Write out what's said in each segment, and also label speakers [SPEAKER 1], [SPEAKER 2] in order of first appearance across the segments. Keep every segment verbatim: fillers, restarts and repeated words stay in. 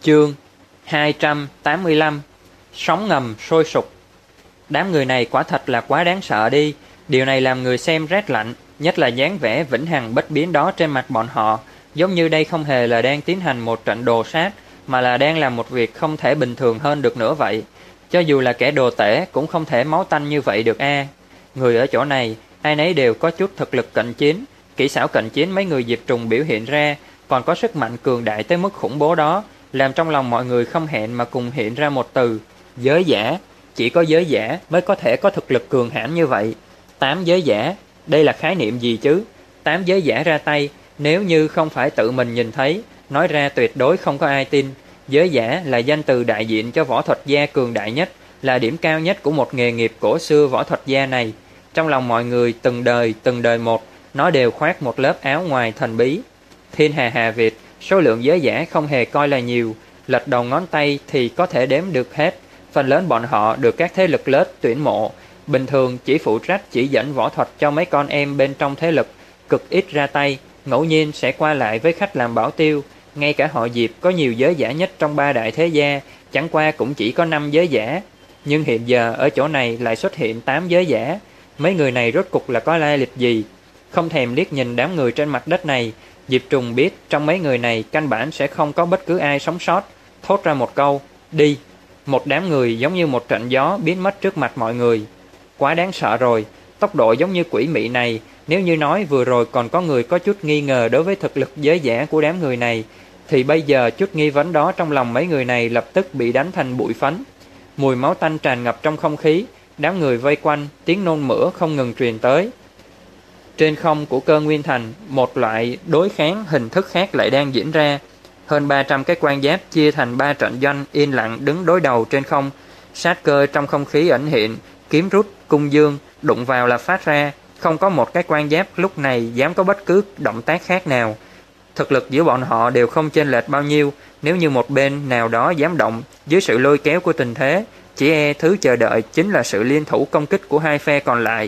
[SPEAKER 1] Chương hai trăm tám mươi lăm. Sóng ngầm sôi sục. Đám người này quả thật là quá đáng sợ đi. Điều này làm người xem rét lạnh, nhất là dáng vẻ vĩnh hằng bất biến đó trên mặt bọn họ, giống như đây không hề là đang tiến hành một trận đồ sát, mà là đang làm một việc không thể bình thường hơn được nữa vậy. Cho dù là kẻ đồ tể cũng không thể máu tanh như vậy được a. Người ở chỗ này, ai nấy đều có chút thực lực cận chiến, kỹ xảo cận chiến mấy người Diệp Trùng biểu hiện ra, còn có sức mạnh cường đại tới mức khủng bố đó, làm trong lòng mọi người không hẹn mà cùng hiện ra một từ: giới giả. Chỉ có giới giả mới có thể có thực lực cường hãn như vậy. Tám giới giả, đây là khái niệm gì chứ? Tám giới giả ra tay, nếu như không phải tự mình nhìn thấy, nói ra tuyệt đối không có ai tin. Giới giả là danh từ đại diện cho võ thuật gia cường đại nhất, là điểm cao nhất của một nghề nghiệp cổ xưa võ thuật gia này. Trong lòng mọi người từng đời từng đời một, nó đều khoác một lớp áo ngoài thần bí. Thiên Hà Hà Việt, số lượng giới giả không hề coi là nhiều, lệch đầu ngón tay thì có thể đếm được hết. Phần lớn bọn họ được các thế lực lớn tuyển mộ, bình thường chỉ phụ trách chỉ dẫn võ thuật cho mấy con em bên trong thế lực, cực ít ra tay, ngẫu nhiên sẽ qua lại với khách làm bảo tiêu. Ngay cả họ Diệp có nhiều giới giả nhất trong ba đại thế gia, chẳng qua cũng chỉ có năm giới giả. Nhưng hiện giờ ở chỗ này lại xuất hiện tám giới giả. Mấy người này rốt cục là có lai lịch gì? Không thèm liếc nhìn đám người trên mặt đất này, Diệp Trùng biết trong mấy người này căn bản sẽ không có bất cứ ai sống sót, thốt ra một câu: đi. Một đám người giống như một trận gió biến mất trước mặt mọi người. Quá đáng sợ rồi, tốc độ giống như quỷ mị này, nếu như nói vừa rồi còn có người có chút nghi ngờ đối với thực lực giới giả của đám người này, thì bây giờ chút nghi vấn đó trong lòng mấy người này lập tức bị đánh thành bụi phấn. Mùi máu tanh tràn ngập trong không khí, đám người vây quanh, tiếng nôn mửa không ngừng truyền tới. Trên không của Cơ Nguyên Thành, một loại đối kháng hình thức khác lại đang diễn ra. Hơn ba trăm cái quan giáp chia thành ba trận doanh yên lặng đứng đối đầu trên không. Sát cơ trong không khí ẩn hiện, kiếm rút, cung dương, đụng vào là phát ra. Không có một cái quan giáp lúc này dám có bất cứ động tác khác nào. Thực lực giữa bọn họ đều không chênh lệch bao nhiêu. Nếu như một bên nào đó dám động, dưới sự lôi kéo của tình thế, chỉ e thứ chờ đợi chính là sự liên thủ công kích của hai phe còn lại.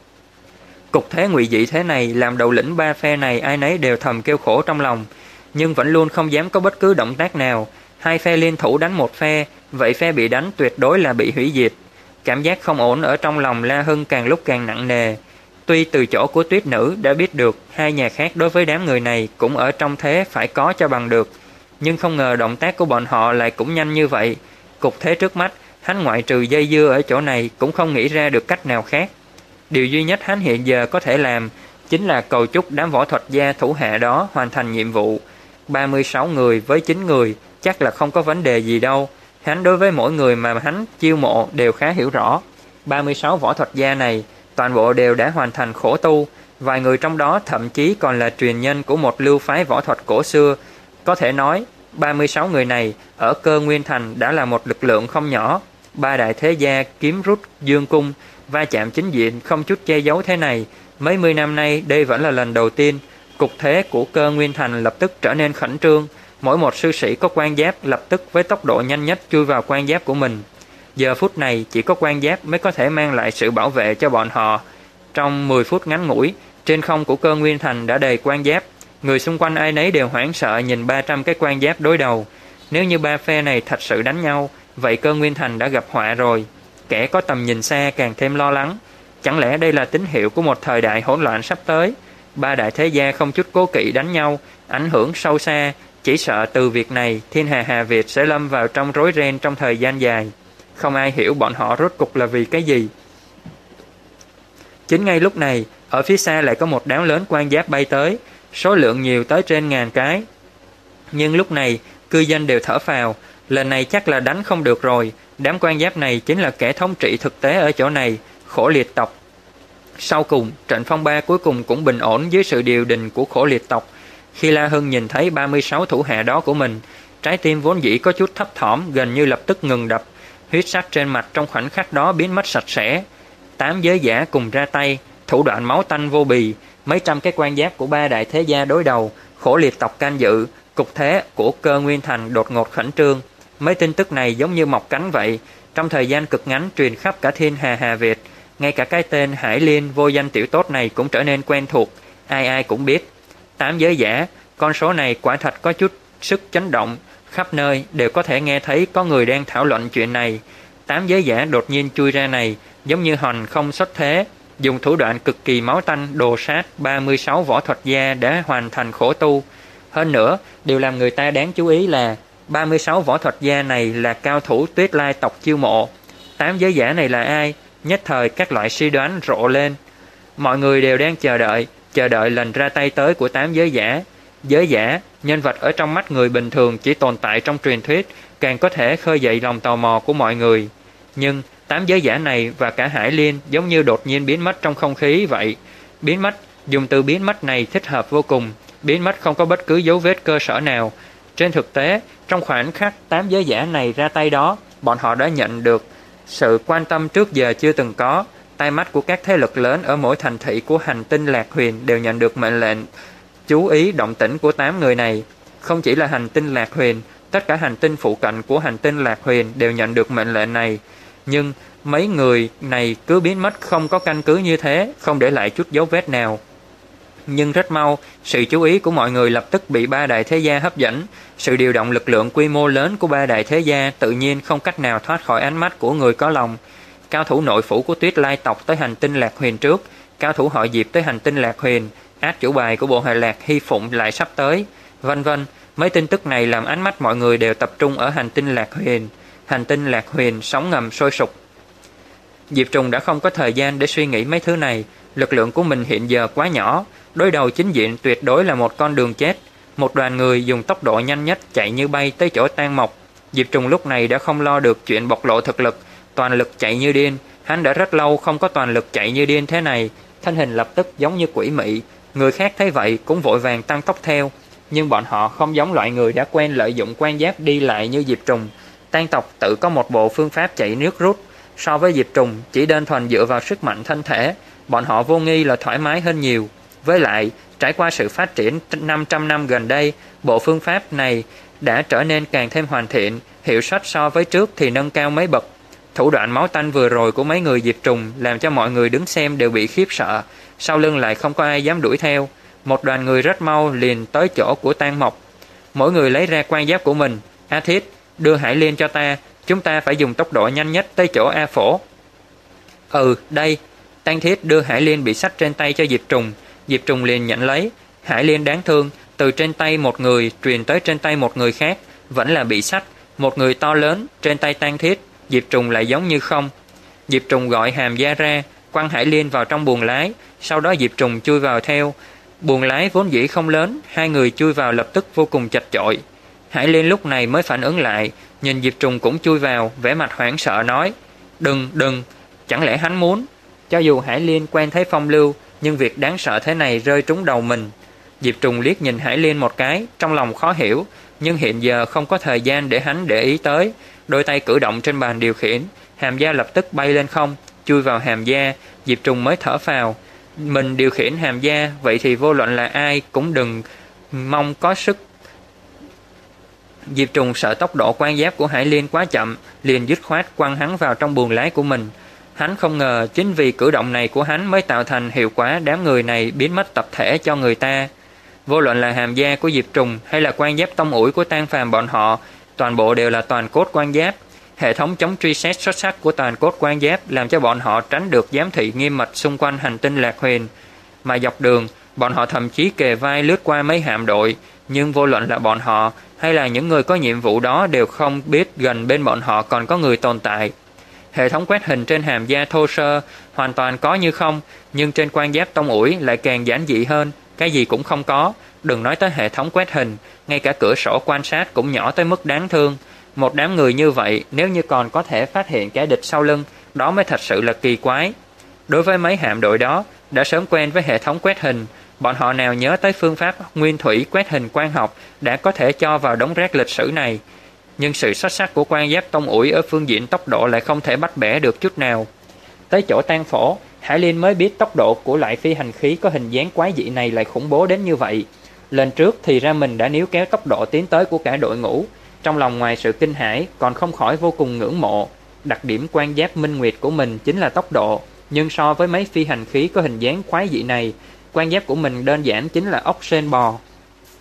[SPEAKER 1] Cục thế ngụy dị thế này làm đầu lĩnh ba phe này ai nấy đều thầm kêu khổ trong lòng, nhưng vẫn luôn không dám có bất cứ động tác nào. Hai phe liên thủ đánh một phe, vậy phe bị đánh tuyệt đối là bị hủy diệt. Cảm giác không ổn ở trong lòng La Hưng càng lúc càng nặng nề. Tuy từ chỗ của Tuyết Nữ đã biết được hai nhà khác đối với đám người này cũng ở trong thế phải có cho bằng được, nhưng không ngờ động tác của bọn họ lại cũng nhanh như vậy. Cục thế trước mắt, hắn ngoại trừ dây dưa ở chỗ này cũng không nghĩ ra được cách nào khác. Điều duy nhất hắn hiện giờ có thể làm chính là cầu chúc đám võ thuật gia thủ hạ đó hoàn thành nhiệm vụ. ba mươi sáu người với chín người chắc là không có vấn đề gì đâu. Hắn đối với mỗi người mà hắn chiêu mộ đều khá hiểu rõ. ba mươi sáu võ thuật gia này toàn bộ đều đã hoàn thành khổ tu, vài người trong đó thậm chí còn là truyền nhân của một lưu phái võ thuật cổ xưa. Có thể nói ba mươi sáu người này ở Cơ Nguyên Thành đã là một lực lượng không nhỏ. Ba đại thế gia kiếm rút, dương cung va chạm chính diện không chút che giấu thế này, mấy mươi năm nay đây vẫn là lần đầu tiên. Cục thế của Cơ Nguyên Thành lập tức trở nên khẩn trương. Mỗi một sư sĩ có quan giáp lập tức với tốc độ nhanh nhất chui vào quan giáp của mình. Giờ phút này chỉ có quan giáp mới có thể mang lại sự bảo vệ cho bọn họ. Trong mười phút ngắn ngủi, trên không của Cơ Nguyên Thành đã đầy quan giáp. Người xung quanh ai nấy đều hoảng sợ nhìn ba trăm cái quan giáp đối đầu. Nếu như ba phe này thật sự đánh nhau, vậy Cơ Nguyên Thành đã gặp họa rồi. Kẻ có tầm nhìn xa càng thêm lo lắng. Chẳng lẽ đây là tín hiệu của một thời đại hỗn loạn sắp tới? Ba đại thế gia không chút cố kỵ đánh nhau, ảnh hưởng sâu xa. Chỉ sợ từ việc này Thiên Hà Hà Việt sẽ lâm vào trong rối ren trong thời gian dài. Không ai hiểu bọn họ rốt cục là vì cái gì. Chính ngay lúc này, ở phía xa lại có một đám lớn quan giáp bay tới, số lượng nhiều tới trên ngàn cái. Nhưng lúc này cư dân đều thở phào, lần này chắc là đánh không được rồi. Đám quan giáp này chính là kẻ thống trị thực tế ở chỗ này, Khổ Liệt tộc. Sau cùng, trận phong ba cuối cùng cũng bình ổn dưới sự điều đình của Khổ Liệt tộc. Khi La Hưng nhìn thấy ba mươi sáu thủ hạ đó của mình, trái tim vốn dĩ có chút thấp thỏm gần như lập tức ngừng đập. Huyết sắc trên mặt trong khoảnh khắc đó biến mất sạch sẽ. Tám giới giả cùng ra tay, thủ đoạn máu tanh vô bì, mấy trăm cái quan giáp của ba đại thế gia đối đầu, Khổ Liệt tộc can dự, cục thế của Cơ Nguyên Thành đột ngột khẩn trương. Mấy tin tức này giống như mọc cánh vậy, trong thời gian cực ngắn truyền khắp cả Thiên Hà Hà Việt. Ngay cả cái tên Hải Liên vô danh tiểu tốt này cũng trở nên quen thuộc, ai ai cũng biết. Tám giới giả, con số này quả thật có chút sức chấn động, Khắp nơi đều có thể nghe thấy có người đang thảo luận chuyện này. Tám giới giả đột nhiên chui ra này, giống như hòn không xuất thế, dùng thủ đoạn cực kỳ máu tanh đồ sát ba mươi sáu võ thuật gia đã hoàn thành khổ tu. Hơn nữa, điều làm người ta đáng chú ý là ba mươi sáu võ thuật gia này là cao thủ Tuyết Lai tộc chiêu mộ. Tám giới giả này là ai? Nhất thời các loại suy đoán rộ lên. Mọi người đều đang chờ đợi, chờ đợi lần ra tay tới của tám giới giả. Giới giả, nhân vật ở trong mắt người bình thường chỉ tồn tại trong truyền thuyết, càng có thể khơi dậy lòng tò mò của mọi người. Nhưng tám giới giả này và cả Hải Liên giống như đột nhiên biến mất trong không khí vậy. Biến mất, dùng từ biến mất này thích hợp vô cùng. Biến mất không có bất cứ dấu vết cơ sở nào. Trên thực tế, trong khoảnh khắc tám giới giả này ra tay đó, bọn họ đã nhận được sự quan tâm trước giờ chưa từng có. Tai mắt của các thế lực lớn ở mỗi thành thị của hành tinh Lạc Huyền đều nhận được mệnh lệnh chú ý động tĩnh của tám người này. Không chỉ là hành tinh Lạc Huyền, tất cả hành tinh phụ cận của hành tinh Lạc Huyền đều nhận được mệnh lệnh này. Nhưng mấy người này cứ biến mất không có căn cứ như thế, không để lại chút dấu vết nào. Nhưng rất mau, sự chú ý của mọi người lập tức bị ba đại thế gia hấp dẫn. Sự điều động lực lượng quy mô lớn của ba đại thế gia tự nhiên không cách nào thoát khỏi ánh mắt của người có lòng. Cao thủ nội phủ của Tuyết Lai tộc tới hành tinh Lạc Huyền trước, cao thủ họ Diệp tới hành tinh Lạc Huyền, át chủ bài của bộ hệ Lạc Hy Phụng lại sắp tới, vân vân. Mấy tin tức này làm ánh mắt mọi người đều tập trung ở hành tinh Lạc Huyền. Hành tinh Lạc Huyền sóng ngầm sôi sục. Diệp Trùng đã không có thời gian để suy nghĩ mấy thứ này. Lực lượng của mình hiện giờ quá nhỏ, đối đầu chính diện tuyệt đối là một con đường chết. Một đoàn người dùng tốc độ nhanh nhất chạy như bay tới chỗ Tang Mộc. Diệp Trùng lúc này đã không lo được chuyện bộc lộ thực lực, toàn lực chạy như điên. Hắn đã rất lâu không có toàn lực chạy như điên thế này, thân hình lập tức giống như quỷ mị. Người khác thấy vậy cũng vội vàng tăng tốc theo, nhưng bọn họ không giống loại người đã quen lợi dụng quan giáp đi lại như Diệp Trùng. Tang tộc tự có một bộ phương pháp chạy nước rút, so với Diệp Trùng chỉ đơn thuần dựa vào sức mạnh thân thể, bọn họ vô nghi là thoải mái hơn nhiều. Với lại, trải qua sự phát triển năm trăm năm gần đây, bộ phương pháp này đã trở nên càng thêm hoàn thiện, hiệu suất so với trước thì nâng cao mấy bậc. Thủ đoạn máu tanh vừa rồi của mấy người Diệp Trùng làm cho mọi người đứng xem đều bị khiếp sợ, sau lưng lại không có ai dám đuổi theo. Một đoàn người rất mau liền tới chỗ của Tang Mộc. Mỗi người lấy ra quan giáp của mình. A Thiết, đưa Hải Liên cho ta, chúng ta phải dùng tốc độ nhanh nhất tới chỗ A Phổ. Ừ, đây. Tang Thiết đưa Hải Liên bị xách trên tay cho Diệp Trùng. Diệp Trùng liền nhận lấy. Hải Liên đáng thương, từ trên tay một người truyền tới trên tay một người khác, vẫn là bị xách. Một người to lớn, trên tay Tang Thiết, Diệp Trùng lại giống như không. Diệp Trùng gọi Hàm Gia ra, quăng Hải Liên vào trong buồng lái, sau đó Diệp Trùng chui vào theo. Buồng lái vốn dĩ không lớn, hai người chui vào lập tức vô cùng chật chội. Hải Liên lúc này mới phản ứng lại, nhìn Diệp Trùng cũng chui vào, vẻ mặt hoảng sợ nói: "Đừng, đừng, chẳng lẽ hắn muốn?" Cho dù Hải Liên quen thấy phong lưu, nhưng việc đáng sợ thế này rơi trúng đầu mình. Diệp Trùng liếc nhìn Hải Liên một cái, trong lòng khó hiểu, nhưng hiện giờ không có thời gian để hắn để ý tới. Đôi tay cử động trên bàn điều khiển, Hàm Gia lập tức bay lên không, chui vào Hàm Gia. Diệp Trùng mới thở phào. Mình điều khiển Hàm Gia, vậy thì vô luận là ai cũng đừng mong có sức. Diệp Trùng sợ tốc độ quan giáp của Hải Liên quá chậm, liền dứt khoát quăng hắn vào trong buồng lái của mình. Hắn không ngờ chính vì cử động này của hắn mới tạo thành hiệu quả đám người này biến mất tập thể cho người ta. Vô luận là Hàm Gia của Diệp Trùng hay là quan giáp tông ủi của Tang Phàm bọn họ, toàn bộ đều là toàn cốt quan giáp. Hệ thống chống truy xét xuất sắc của toàn cốt quan giáp làm cho bọn họ tránh được giám thị nghiêm mật xung quanh hành tinh Lạc Huyền. Mà dọc đường, bọn họ thậm chí kề vai lướt qua mấy hạm đội, nhưng vô luận là bọn họ hay là những người có nhiệm vụ đó đều không biết gần bên bọn họ còn có người tồn tại. Hệ thống quét hình trên Hàm Gia thô sơ, hoàn toàn có như không, nhưng trên quan giáp tông ủi lại càng giản dị hơn, cái gì cũng không có. Đừng nói tới hệ thống quét hình, ngay cả cửa sổ quan sát cũng nhỏ tới mức đáng thương. Một đám người như vậy, nếu như còn có thể phát hiện kẻ địch sau lưng, đó mới thật sự là kỳ quái. Đối với mấy hạm đội đó, đã sớm quen với hệ thống quét hình, bọn họ nào nhớ tới phương pháp nguyên thủy quét hình quang học đã có thể cho vào đống rác lịch sử này. Nhưng sự xuất sắc của quan giáp tông ủi ở phương diện tốc độ lại không thể bắt bẻ được chút nào. Tới chỗ Tang Phổ, Hải Liên mới biết tốc độ của loại phi hành khí có hình dáng quái dị này lại khủng bố đến như vậy. Lên trước thì ra mình đã níu kéo tốc độ tiến tới của cả đội ngũ. Trong lòng ngoài sự kinh hãi còn không khỏi vô cùng ngưỡng mộ. Đặc điểm quan giáp minh nguyệt của mình chính là tốc độ, nhưng so với mấy phi hành khí có hình dáng quái dị này, quan giáp của mình đơn giản chính là ốc sên bò.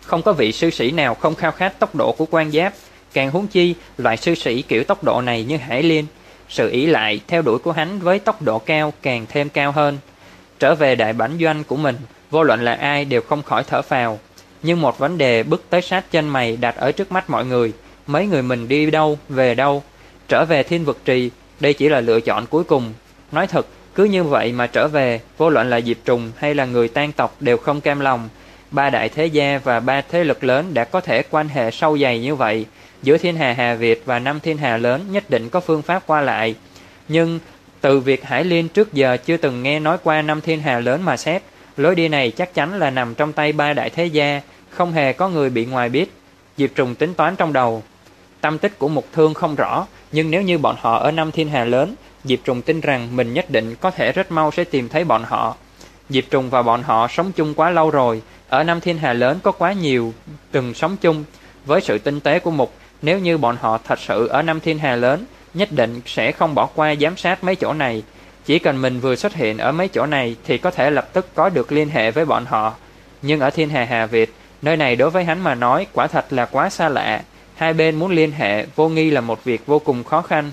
[SPEAKER 1] Không có vị sư sĩ nào không khao khát tốc độ của quan giáp, càng huống chi loại sư sĩ kiểu tốc độ này như Hải Liên. Sự ỷ lại theo đuổi của hắn với tốc độ cao càng thêm cao hơn. Trở về đại bản doanh của mình, vô luận là ai đều không khỏi thở phào. Nhưng một vấn đề bước tới sát chân mày đặt ở trước mắt mọi người. Mấy người mình đi đâu, về đâu? Trở về Thiên Vực Trì, đây chỉ là lựa chọn cuối cùng. Nói thật, cứ như vậy mà trở về, vô luận là Diệp Trùng hay là người Tang tộc đều không cam lòng. Ba đại thế gia và ba thế lực lớn đã có thể quan hệ sâu dày như vậy. Giữa Thiên Hà Hà Việt và năm thiên hà lớn nhất định có phương pháp qua lại. Nhưng từ việc Hải Liên trước giờ chưa từng nghe nói qua năm thiên hà lớn mà xét, lối đi này chắc chắn là nằm trong tay ba đại thế gia, không hề có người bị ngoài biết. Diệp Trùng tính toán trong đầu. Tâm tích của Mục Thương không rõ, nhưng nếu như bọn họ ở năm thiên hà lớn, Diệp Trùng tin rằng mình nhất định có thể rất mau sẽ tìm thấy bọn họ. Diệp Trùng và bọn họ sống chung quá lâu rồi, ở năm thiên hà lớn có quá nhiều từng sống chung. Với sự tinh tế của Mục, nếu như bọn họ thật sự ở năm thiên hà lớn, nhất định sẽ không bỏ qua giám sát mấy chỗ này. Chỉ cần mình vừa xuất hiện ở mấy chỗ này thì có thể lập tức có được liên hệ với bọn họ. Nhưng ở Thiên Hà Hà Việt, nơi này đối với hắn mà nói quả thật là quá xa lạ. Hai bên muốn liên hệ vô nghi là một việc vô cùng khó khăn.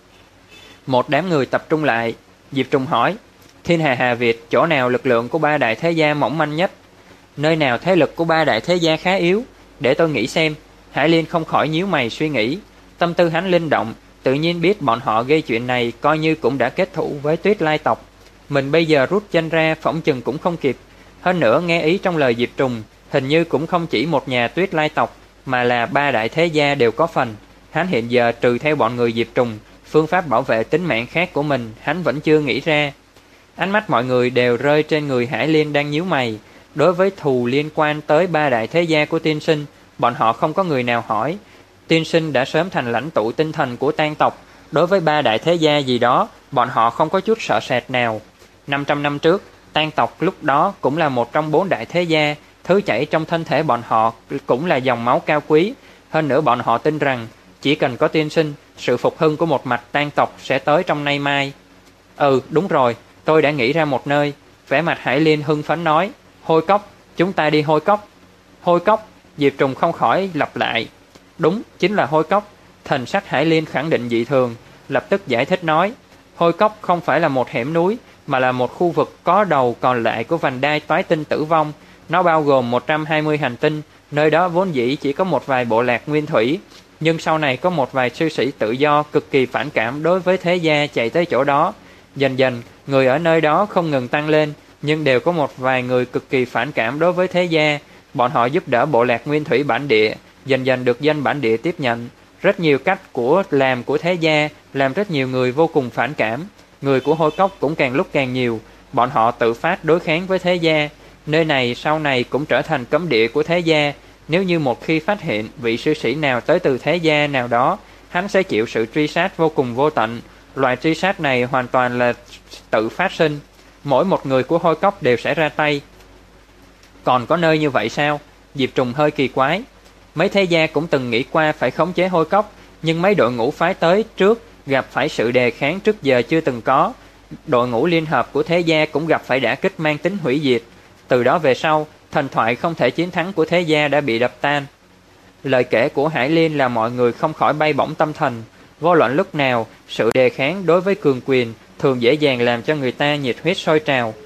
[SPEAKER 1] Một đám người tập trung lại. Diệp Trùng hỏi, Thiên Hà Hà Việt, chỗ nào lực lượng của ba đại thế gia mỏng manh nhất? Nơi nào thế lực của ba đại thế gia khá yếu? Để tôi nghĩ xem. Hải Liên không khỏi nhíu mày suy nghĩ. Tâm tư hắn linh động, tự nhiên biết bọn họ gây chuyện này coi như cũng đã kết thủ với Tuyết Lai tộc. Mình bây giờ rút chân ra phỏng chừng cũng không kịp. Hơn nữa nghe ý trong lời Diệp Trùng, hình như cũng không chỉ một nhà Tuyết Lai tộc, mà là ba đại thế gia đều có phần. Hắn hiện giờ trừ theo bọn người Diệp Trùng, phương pháp bảo vệ tính mạng khác của mình hắn vẫn chưa nghĩ ra. Ánh mắt mọi người đều rơi trên người Hải Liên đang nhíu mày. Đối với thù liên quan tới ba đại thế gia của tiên sinh, bọn họ không có người nào hỏi. Tiên sinh đã sớm thành lãnh tụ tinh thần của Tang tộc. Đối với ba đại thế gia gì đó, bọn họ không có chút sợ sệt nào. năm trăm năm trước, Tang tộc lúc đó cũng là một trong bốn đại thế gia. Thứ chảy trong thân thể bọn họ cũng là dòng máu cao quý. Hơn nữa bọn họ tin rằng chỉ cần có tiên sinh, sự phục hưng của một mạch Tang tộc sẽ tới trong nay mai. Ừ, đúng rồi, tôi đã nghĩ ra một nơi. Vẻ mặt Hải Liên hưng phấn nói, Hôi Cốc, chúng ta đi Hôi Cốc. Hôi Cốc, Diệp Trùng không khỏi lặp lại. Đúng, chính là Hôi Cốc. Thần sắc Hải Liên khẳng định dị thường, lập tức giải thích nói, Hôi Cốc không phải là một hẻm núi, mà là một khu vực có đầu còn lại của vành đai toái tinh tử vong. Nó bao gồm một trăm hai mươi hành tinh, nơi đó vốn dĩ chỉ có một vài bộ lạc nguyên thủy. Nhưng sau này có một vài sư sĩ tự do cực kỳ phản cảm đối với thế gia chạy tới chỗ đó. Dần dần, người ở nơi đó không ngừng tăng lên, nhưng đều có một vài người cực kỳ phản cảm đối với thế gia. Bọn họ giúp đỡ bộ lạc nguyên thủy bản địa, dần dần được dân bản địa tiếp nhận. Rất nhiều cách của làm của thế gia làm rất nhiều người vô cùng phản cảm. Người của Hôi Cốc cũng càng lúc càng nhiều, bọn họ tự phát đối kháng với thế gia. Nơi này sau này cũng trở thành cấm địa của thế gia. Nếu như một khi phát hiện vị sư sĩ nào tới từ thế gia nào đó, hắn sẽ chịu sự truy sát vô cùng vô tận. Loại truy sát này hoàn toàn là tự phát sinh. Mỗi một người của Hôi Cốc đều sẽ ra tay. Còn có nơi như vậy sao? Diệp Trùng hơi kỳ quái. Mấy thế gia cũng từng nghĩ qua phải khống chế Hôi Cốc, nhưng mấy đội ngũ phái tới trước gặp phải sự đề kháng trước giờ chưa từng có. Đội ngũ liên hợp của thế gia cũng gặp phải đả kích mang tính hủy diệt. Từ đó về sau, thần thoại không thể chiến thắng của thế gia đã bị đập tan. Lời kể của Hải Liên là mọi người không khỏi bay bổng tâm thần. Vô luận lúc nào, sự đề kháng đối với cường quyền thường dễ dàng làm cho người ta nhiệt huyết sôi trào.